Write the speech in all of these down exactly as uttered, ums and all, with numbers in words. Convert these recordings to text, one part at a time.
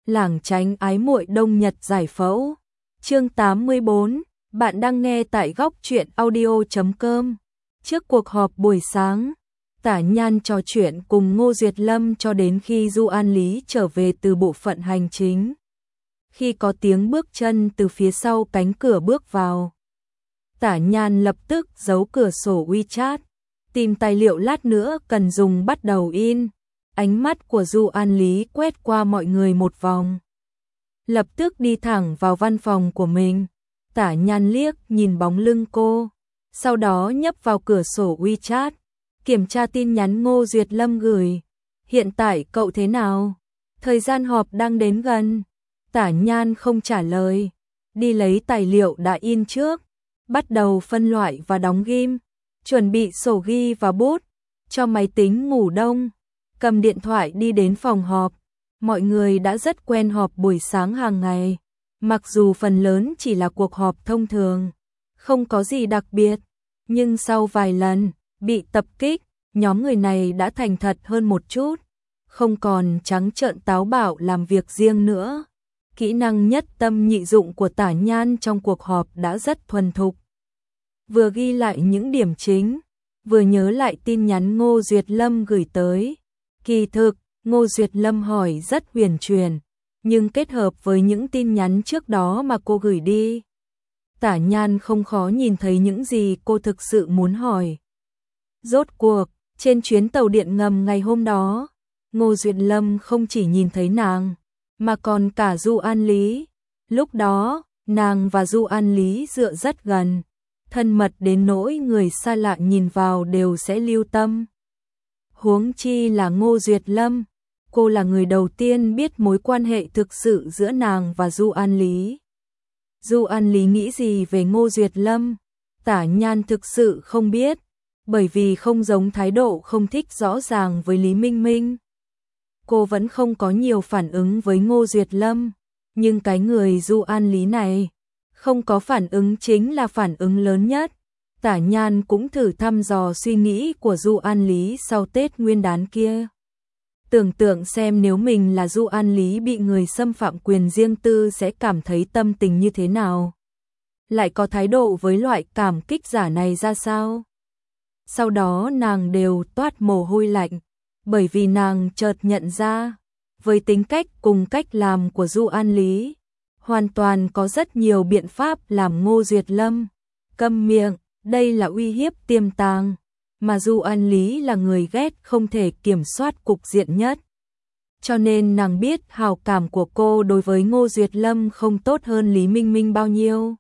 lảng tránh ái muội đông nhật giải phẫu. Chương tám mươi bốn, bạn đang nghe tại góc truyện audio chấm com. Trước cuộc họp buổi sáng, Tả Nhan trò chuyện cùng Ngô Duyệt Lâm cho đến khi Du An Lý trở về từ bộ phận hành chính. Khi có tiếng bước chân từ phía sau cánh cửa bước vào, Tả Nhan lập tức giấu cửa sổ WeChat, tìm tài liệu lát nữa cần dùng bắt đầu in. Ánh mắt của Du An Lý quét qua mọi người một vòng, lập tức đi thẳng vào văn phòng của mình. Tả Nhan liếc nhìn bóng lưng cô, sau đó nhấp vào cửa sổ WeChat, kiểm tra tin nhắn Ngô Duyệt Lâm gửi. Hiện tại cậu thế nào? Thời gian họp đang đến gần. Tả Nhan không trả lời, đi lấy tài liệu đã in trước, bắt đầu phân loại và đóng ghim, chuẩn bị sổ ghi và bút, cho máy tính ngủ đông, cầm điện thoại đi đến phòng họp. Mọi người đã rất quen họp buổi sáng hàng ngày, mặc dù phần lớn chỉ là cuộc họp thông thường, không có gì đặc biệt, nhưng sau vài lần bị tập kích, nhóm người này đã thành thật hơn một chút, không còn trắng trợn táo bạo làm việc riêng nữa. Kỹ năng nhất tâm nhị dụng của Tả Nhan trong cuộc họp đã rất thuần thục. Vừa ghi lại những điểm chính, vừa nhớ lại tin nhắn Ngô Duyệt Lâm gửi tới. Kỳ thực, Ngô Duyệt Lâm hỏi rất huyền truyền, nhưng kết hợp với những tin nhắn trước đó mà cô gửi đi, Tả Nhan không khó nhìn thấy những gì cô thực sự muốn hỏi. Rốt cuộc, trên chuyến tàu điện ngầm ngày hôm đó, Ngô Duyệt Lâm không chỉ nhìn thấy nàng, mà còn cả Du An Lý. Lúc đó, nàng và Du An Lý dựa rất gần, thân mật đến nỗi người xa lạ nhìn vào đều sẽ lưu tâm. Huống chi là Ngô Duyệt Lâm, cô là người đầu tiên biết mối quan hệ thực sự giữa nàng và Du An Lý. Du An Lý nghĩ gì về Ngô Duyệt Lâm, Tả Nhan thực sự không biết, bởi vì không giống thái độ không thích rõ ràng với Lý Minh Minh. Cô vẫn không có nhiều phản ứng với Ngô Duyệt Lâm, nhưng cái người Du An Lý này, không có phản ứng chính là phản ứng lớn nhất. Tả Nhan cũng thử thăm dò suy nghĩ của Du An Lý sau Tết Nguyên đán kia. Tưởng tượng xem nếu mình là Du An Lý bị người xâm phạm quyền riêng tư sẽ cảm thấy tâm tình như thế nào. Lại có thái độ với loại cảm kích giả này ra sao? Sau đó nàng đều toát mồ hôi lạnh, bởi vì nàng chợt nhận ra, với tính cách cùng cách làm của Du An Lý, hoàn toàn có rất nhiều biện pháp làm Ngô Duyệt Lâm câm miệng. Đây là uy hiếp tiềm tàng, mà Du An Lý là người ghét không thể kiểm soát cục diện nhất. Cho nên nàng biết hào cảm của cô đối với Ngô Duyệt Lâm không tốt hơn Lý Minh Minh bao nhiêu.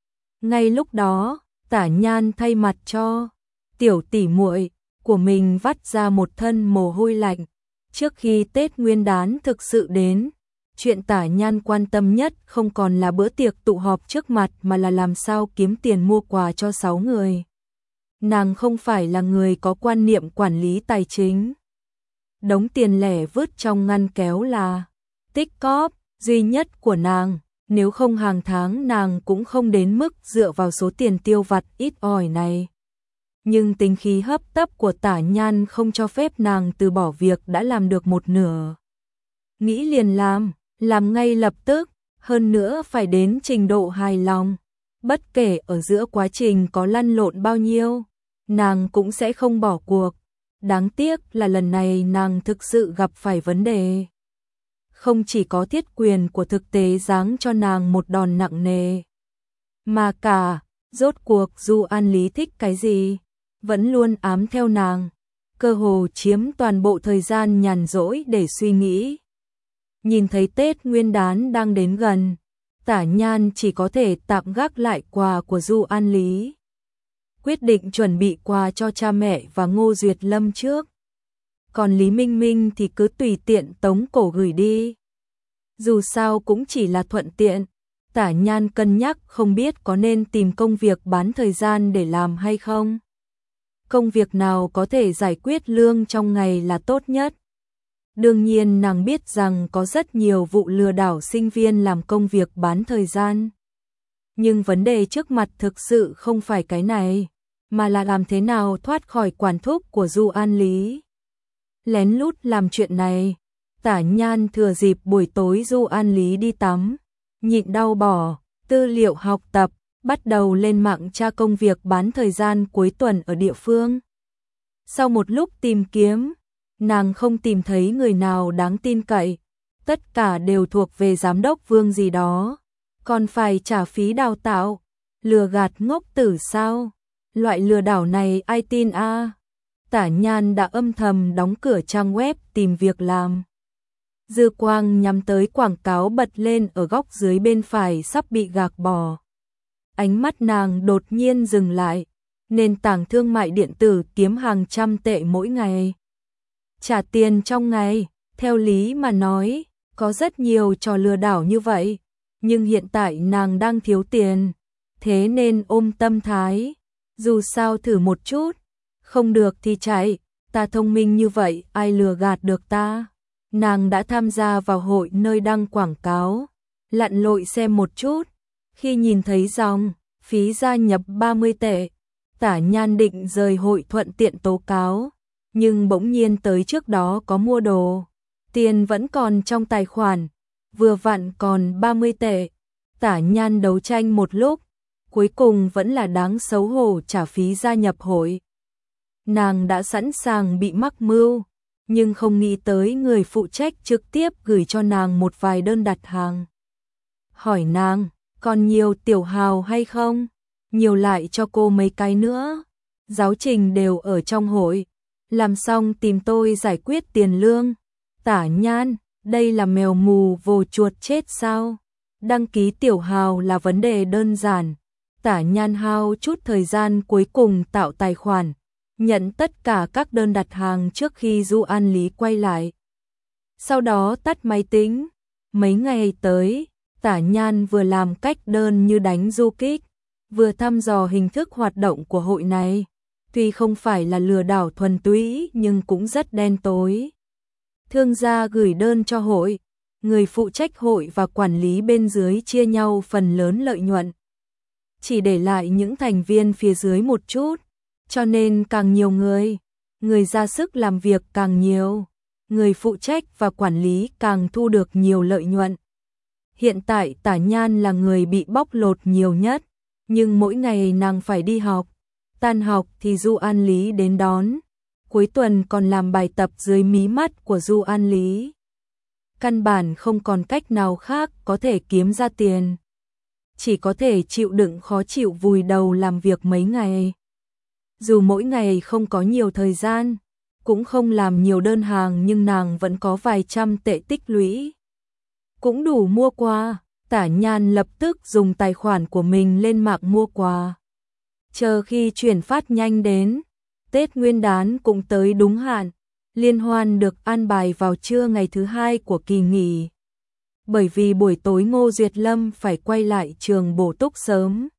Ngay lúc đó, Tả Nhan thay mặt cho tiểu tỷ muội của mình vắt ra một thân mồ hôi lạnh. Trước khi Tết Nguyên đán thực sự đến, chuyện Tả Nhan quan tâm nhất không còn là bữa tiệc tụ họp trước mặt mà là làm sao kiếm tiền mua quà cho sáu người. Nàng không phải là người có quan niệm quản lý tài chính. Đống tiền lẻ vứt trong ngăn kéo là tích cóp duy nhất của nàng, nếu không hàng tháng nàng cũng không đến mức dựa vào số tiền tiêu vặt ít ỏi này. Nhưng tính khí hấp tấp của Tả Nhan không cho phép nàng từ bỏ việc đã làm được một nửa. Nghĩ liền làm, làm ngay lập tức, hơn nữa phải đến trình độ hài lòng. Bất kể ở giữa quá trình có lăn lộn bao nhiêu, nàng cũng sẽ không bỏ cuộc. Đáng tiếc là lần này nàng thực sự gặp phải vấn đề. Không chỉ có thiết quyền của thực tế giáng cho nàng một đòn nặng nề, mà cả, rốt cuộc Du An Lý thích cái gì, vẫn luôn ám theo nàng, cơ hồ chiếm toàn bộ thời gian nhàn rỗi để suy nghĩ. Nhìn thấy Tết Nguyên đán đang đến gần, Tả Nhan chỉ có thể tạm gác lại quà của Du An Lý, quyết định chuẩn bị quà cho cha mẹ và Ngô Duyệt Lâm trước. Còn Lý Minh Minh thì cứ tùy tiện tống cổ gửi đi. Dù sao cũng chỉ là thuận tiện. Tả Nhan cân nhắc không biết có nên tìm công việc bán thời gian để làm hay không. Công việc nào có thể giải quyết lương trong ngày là tốt nhất. Đương nhiên nàng biết rằng có rất nhiều vụ lừa đảo sinh viên làm công việc bán thời gian. Nhưng vấn đề trước mặt thực sự không phải cái này, mà là làm thế nào thoát khỏi quản thúc của Du An Lý. Lén lút làm chuyện này, Tả Nhan thừa dịp buổi tối Du An Lý đi tắm, nhịn đau bỏ tư liệu học tập, bắt đầu lên mạng tra công việc bán thời gian cuối tuần ở địa phương. Sau một lúc tìm kiếm, nàng không tìm thấy người nào đáng tin cậy, tất cả đều thuộc về giám đốc Vương gì đó, còn phải trả phí đào tạo, lừa gạt ngốc tử sao? Loại lừa đảo này ai tin a? À? Tả Nhan đã âm thầm đóng cửa trang web tìm việc làm. Dư quang nhắm tới quảng cáo bật lên ở góc dưới bên phải sắp bị gạc bỏ. Ánh mắt nàng đột nhiên dừng lại, nền tảng thương mại điện tử kiếm hàng trăm tệ mỗi ngày. Trả tiền trong ngày, theo lý mà nói, có rất nhiều trò lừa đảo như vậy, nhưng hiện tại nàng đang thiếu tiền, thế nên ôm tâm thái, dù sao thử một chút, không được thì chạy, ta thông minh như vậy ai lừa gạt được ta. Nàng đã tham gia vào hội nơi đăng quảng cáo, lặn lội xem một chút, khi nhìn thấy dòng phí gia nhập ba mươi tệ, Tả Nhan định rời hội thuận tiện tố cáo, nhưng bỗng nhiên tới trước đó có mua đồ, tiền vẫn còn trong tài khoản, vừa vặn còn ba mươi tệ. Tả Nhan đấu tranh một lúc, cuối cùng vẫn là đáng xấu hổ trả phí gia nhập hội. Nàng đã sẵn sàng bị mắc mưu, nhưng không nghĩ tới người phụ trách trực tiếp gửi cho nàng một vài đơn đặt hàng. Hỏi nàng, còn nhiều tiểu hào hay không? Nhiều lại cho cô mấy cái nữa. Giáo trình đều ở trong hội. Làm xong tìm tôi giải quyết tiền lương. Tả Nhan, đây là mèo mù vồ chuột chết sao? Đăng ký tiểu hào là vấn đề đơn giản. Tả Nhan hao chút thời gian cuối cùng tạo tài khoản, nhận tất cả các đơn đặt hàng trước khi Du An Lý quay lại. Sau đó tắt máy tính. Mấy ngày tới, Tả Nhan vừa làm cách đơn như đánh du kích, vừa thăm dò hình thức hoạt động của hội này. Tuy không phải là lừa đảo thuần túy nhưng cũng rất đen tối. Thương gia gửi đơn cho hội, người phụ trách hội và quản lý bên dưới chia nhau phần lớn lợi nhuận, chỉ để lại những thành viên phía dưới một chút. Cho nên càng nhiều người, người ra sức làm việc càng nhiều, người phụ trách và quản lý càng thu được nhiều lợi nhuận. Hiện tại Tả Nhan là người bị bóc lột nhiều nhất, nhưng mỗi ngày nàng phải đi học, tan học thì Du An Lý đến đón, cuối tuần còn làm bài tập dưới mí mắt của Du An Lý. Căn bản không còn cách nào khác có thể kiếm ra tiền, chỉ có thể chịu đựng khó chịu vùi đầu làm việc mấy ngày. Dù mỗi ngày không có nhiều thời gian, cũng không làm nhiều đơn hàng nhưng nàng vẫn có vài trăm tệ tích lũy. Cũng đủ mua quà. Tả Nhan lập tức dùng tài khoản của mình lên mạng mua quà. Chờ khi chuyển phát nhanh đến, Tết Nguyên đán cũng tới đúng hạn, liên hoan được an bài vào trưa ngày thứ hai của kỳ nghỉ. Bởi vì buổi tối Ngô Duyệt Lâm phải quay lại trường bổ túc sớm.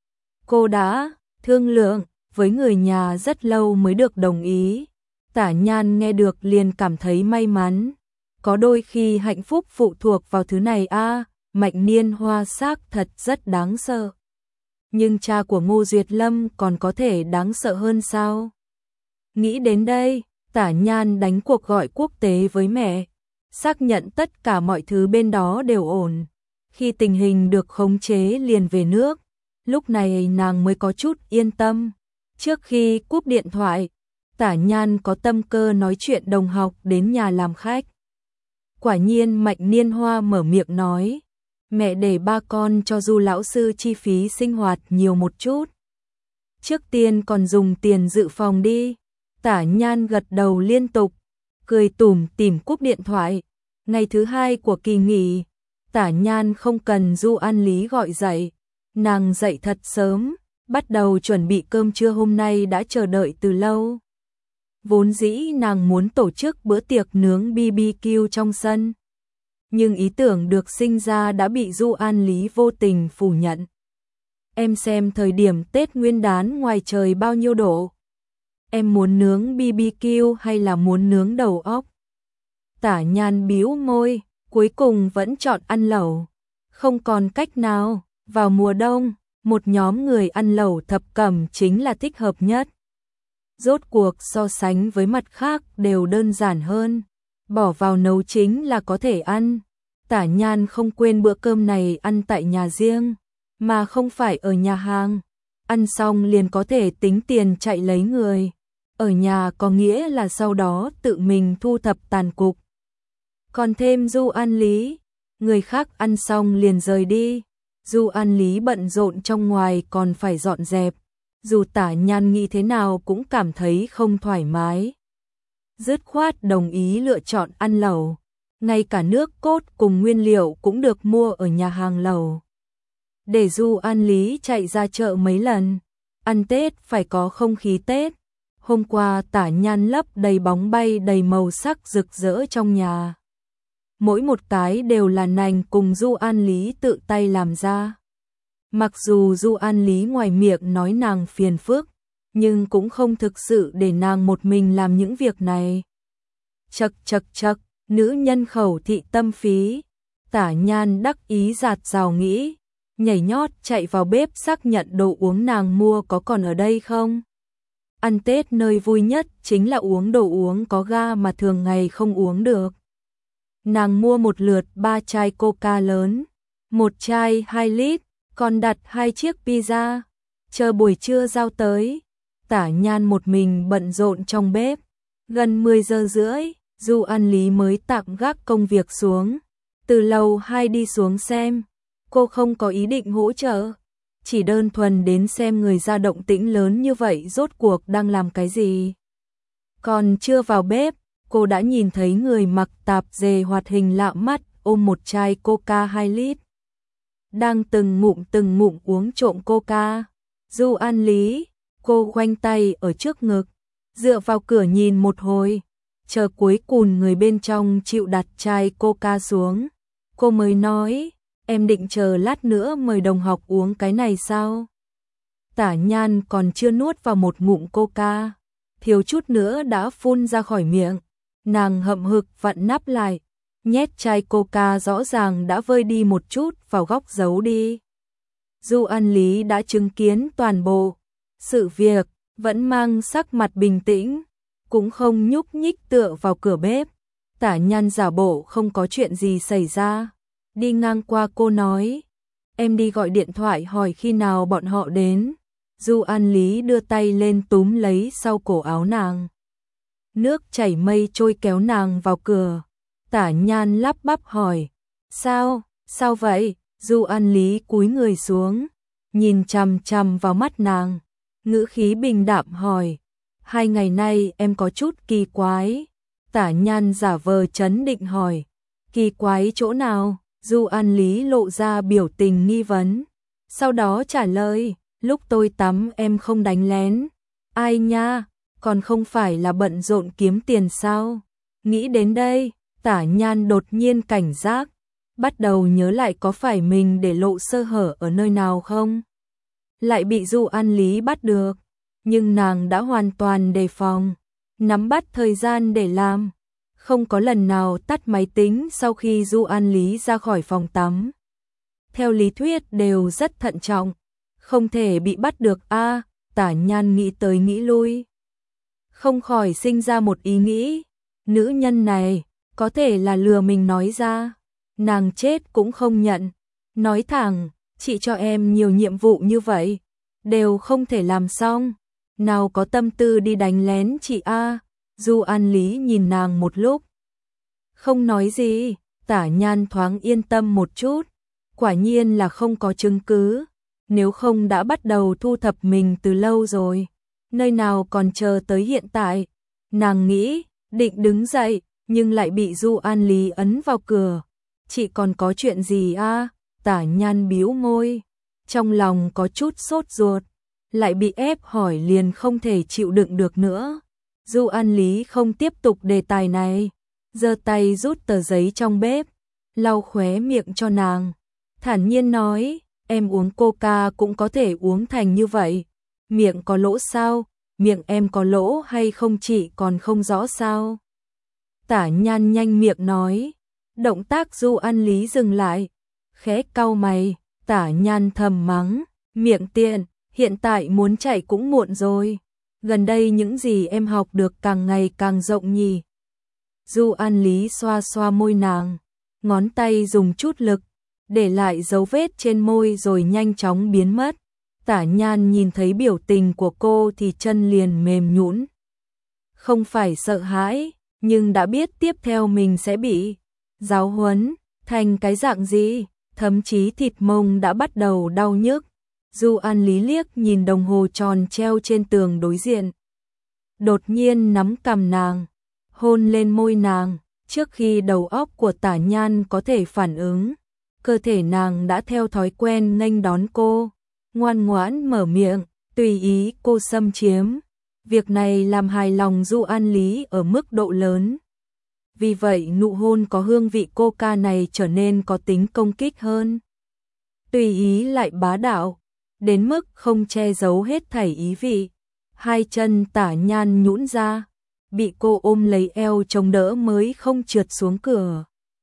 Cô đã thương lượng với người nhà rất lâu mới được đồng ý. Tả Nhan nghe được liền cảm thấy may mắn. Có đôi khi hạnh phúc phụ thuộc vào thứ này a. À, Mạnh Niên Hoa xác thật rất đáng sợ. Nhưng cha của Ngô Duyệt Lâm còn có thể đáng sợ hơn sao? Nghĩ đến đây, Tả Nhan đánh cuộc gọi quốc tế với mẹ, xác nhận tất cả mọi thứ bên đó đều ổn. Khi tình hình được khống chế liền về nước, lúc này nàng mới có chút yên tâm. Trước khi cúp điện thoại, Tả Nhan có tâm cơ nói chuyện đồng học đến nhà làm khách. Quả nhiên Mạnh Niên Hoa mở miệng nói, mẹ để ba con cho Du lão sư chi phí sinh hoạt nhiều một chút. Trước tiên còn dùng tiền dự phòng đi. Tả Nhan gật đầu liên tục, cười tủm tỉm cúp điện thoại. Ngày thứ hai của kỳ nghỉ, Tả Nhan không cần Du An Lý gọi dậy, nàng dậy thật sớm, bắt đầu chuẩn bị cơm trưa hôm nay đã chờ đợi từ lâu. Vốn dĩ nàng muốn tổ chức bữa tiệc nướng bê bê kiu trong sân, nhưng ý tưởng được sinh ra đã bị Du An Lý vô tình phủ nhận. Em xem thời điểm Tết Nguyên đán ngoài trời bao nhiêu độ? Em muốn nướng bê bê kiu hay là muốn nướng đầu óc? Tả Nhan bĩu môi, cuối cùng vẫn chọn ăn lẩu. Không còn cách nào, vào mùa đông, một nhóm người ăn lẩu thập cẩm chính là thích hợp nhất. Rốt cuộc so sánh với mặt khác đều đơn giản hơn. bỏ vào nấu chính là có thể ăn. Tả Nhan không quên bữa cơm này ăn tại nhà riêng, mà không phải ở nhà hàng. Ăn xong liền có thể tính tiền chạy lấy người. Ở nhà có nghĩa là sau đó tự mình thu thập tàn cục. Còn thêm Du An Lý, người khác ăn xong liền rời đi. Du An Lý bận rộn trong ngoài còn phải dọn dẹp. Dù Tả Nhan nghĩ thế nào cũng cảm thấy không thoải mái. Dứt khoát đồng ý lựa chọn ăn lẩu. Ngay cả nước cốt cùng nguyên liệu cũng được mua ở nhà hàng lẩu. Để Du An Lý chạy ra chợ mấy lần. Ăn Tết phải có không khí Tết. Hôm qua Tả Nhan lấp đầy bóng bay đầy màu sắc rực rỡ trong nhà. Mỗi một cái đều là nành cùng Du An Lý tự tay làm ra. Mặc dù Du An Lý ngoài miệng nói nàng phiền phức, nhưng cũng không thực sự để nàng một mình làm những việc này. Chậc chậc chậc, nữ nhân khẩu thị tâm phí. Tả Nhan đắc ý giạt rào nghĩ, nhảy nhót chạy vào bếp xác nhận đồ uống nàng mua có còn ở đây không. Ăn Tết nơi vui nhất chính là uống đồ uống có ga mà thường ngày không uống được. Nàng mua một lượt ba chai coca lớn, một chai hai lít, còn đặt hai chiếc pizza. Chờ buổi trưa giao tới, Tả Nhan một mình bận rộn trong bếp. Gần mười giờ rưỡi, Du An Lý mới tạm gác công việc xuống. Từ lầu hai đi xuống xem, cô không có ý định hỗ trợ. Chỉ đơn thuần đến xem người ra động tĩnh lớn như vậy rốt cuộc đang làm cái gì. Còn chưa vào bếp, cô đã nhìn thấy người mặc tạp dề hoạt hình lạ mắt ôm một chai coca hai lít. Đang từng ngụm từng ngụm uống trộm coca. Du An Lý, cô khoanh tay ở trước ngực, dựa vào cửa nhìn một hồi, chờ cuối cùng người bên trong chịu đặt chai coca xuống. Cô mới nói, em định chờ lát nữa mời đồng học uống cái này sao? Tả Nhan còn chưa nuốt vào một ngụm coca, thiếu chút nữa đã phun ra khỏi miệng. Nàng hậm hực vặn nắp lại, nhét chai coca rõ ràng đã vơi đi một chút vào góc giấu đi. Du An Lý đã chứng kiến toàn bộ sự việc, vẫn mang sắc mặt bình tĩnh, cũng không nhúc nhích tựa vào cửa bếp. Tả Nhan giả bộ không có chuyện gì xảy ra. Đi ngang qua cô nói, em đi gọi điện thoại hỏi khi nào bọn họ đến. Du An Lý đưa tay lên túm lấy sau cổ áo nàng. Nước chảy mây trôi kéo nàng vào cửa. Tả Nhan lắp bắp hỏi, sao, sao vậy? Du An Lý cúi người xuống, nhìn chằm chằm vào mắt nàng, ngữ khí bình đạm hỏi, hai ngày nay em có chút kỳ quái. Tả Nhan giả vờ trấn định hỏi, kỳ quái chỗ nào? Du An Lý lộ ra biểu tình nghi vấn, sau đó trả lời, lúc tôi tắm em không đánh lén. Ai nha, còn không phải là bận rộn kiếm tiền sao? Nghĩ đến đây, Tả Nhan đột nhiên cảnh giác, bắt đầu nhớ lại có phải mình để lộ sơ hở ở nơi nào không? Lại bị Du An Lý bắt được, nhưng nàng đã hoàn toàn đề phòng, nắm bắt thời gian để làm. Không có lần nào tắt máy tính sau khi Du An Lý ra khỏi phòng tắm. Theo lý thuyết đều rất thận trọng, không thể bị bắt được a. À, Tả Nhan nghĩ tới nghĩ lui, không khỏi sinh ra một ý nghĩ, nữ nhân này có thể là lừa mình nói ra, nàng chết cũng không nhận. Nói thẳng, chị cho em nhiều nhiệm vụ như vậy, đều không thể làm xong, nào có tâm tư đi đánh lén chị a. À. Du An Lý nhìn nàng một lúc, không nói gì. Tả Nhan thoáng yên tâm một chút, quả nhiên là không có chứng cứ, nếu không đã bắt đầu thu thập mình từ lâu rồi, nơi nào còn chờ tới hiện tại. Nàng nghĩ, định đứng dậy, nhưng lại bị Du An Lý ấn vào cửa. Chị còn có chuyện gì a? À? Tả Nhan bĩu môi, trong lòng có chút sốt ruột, lại bị ép hỏi liền không thể chịu đựng được nữa. Du An Lý không tiếp tục đề tài này, giơ tay rút tờ giấy trong bếp, lau khóe miệng cho nàng, thản nhiên nói, em uống coca cũng có thể uống thành như vậy, miệng có lỗ sao? Miệng em có lỗ hay không chị còn không rõ sao? Tả Nhan nhanh miệng nói, động tác Du An Lý dừng lại, khẽ cau mày. Tả Nhan thầm mắng, miệng tiện, hiện tại muốn chạy cũng muộn rồi. Gần đây những gì em học được càng ngày càng rộng nhỉ. Du An Lý xoa xoa môi nàng, ngón tay dùng chút lực, để lại dấu vết trên môi rồi nhanh chóng biến mất. Tả Nhan nhìn thấy biểu tình của cô thì chân liền mềm nhũn. Không phải sợ hãi, nhưng đã biết tiếp theo mình sẽ bị giáo huấn thành cái dạng gì, thậm chí thịt mông đã bắt đầu đau nhức. Du An Lý liếc nhìn đồng hồ tròn treo trên tường đối diện. Đột nhiên nắm cằm nàng, hôn lên môi nàng, trước khi đầu óc của Tả Nhan có thể phản ứng. Cơ thể nàng đã theo thói quen nghênh đón cô, ngoan ngoãn mở miệng, tùy ý cô xâm chiếm. Việc này làm hài lòng Du An Lý ở mức độ lớn. Vì vậy nụ hôn có hương vị coca này trở nên có tính công kích hơn. Tùy ý lại bá đạo, đến mức không che giấu hết thảy ý vị. Hai chân Tả Nhan nhũn ra, bị cô ôm lấy eo chống đỡ mới không trượt xuống cửa.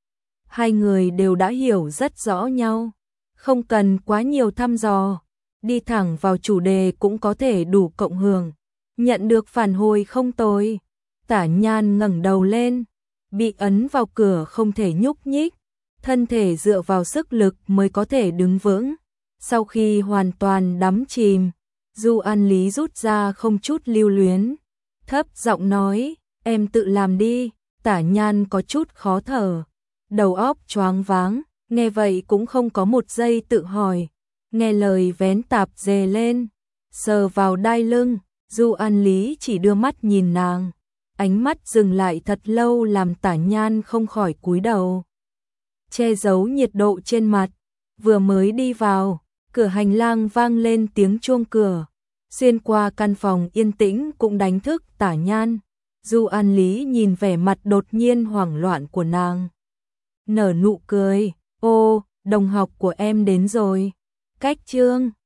Hai người đều đã hiểu rất rõ nhau, không cần quá nhiều thăm dò, đi thẳng vào chủ đề cũng có thể đủ cộng hưởng. Nhận được phản hồi không tồi, Tả Nhan ngẩng đầu lên, bị ấn vào cửa không thể nhúc nhích, thân thể dựa vào sức lực mới có thể đứng vững. Sau khi hoàn toàn đắm chìm, Du An Lý rút ra không chút lưu luyến, thấp giọng nói, em tự làm đi. Tả Nhan có chút khó thở, đầu óc choáng váng, nghe vậy cũng không có một giây tự hỏi, nghe lời vén tạp dề lên, sờ vào đai lưng. Du An Lý chỉ đưa mắt nhìn nàng, ánh mắt dừng lại thật lâu làm Tả Nhan không khỏi cúi đầu, che giấu nhiệt độ trên mặt. Vừa mới đi vào, cửa hành lang vang lên tiếng chuông cửa, xuyên qua căn phòng yên tĩnh cũng đánh thức Tả Nhan. Du An Lý nhìn vẻ mặt đột nhiên hoảng loạn của nàng, nở nụ cười, ô, đồng học của em đến rồi. Cách chương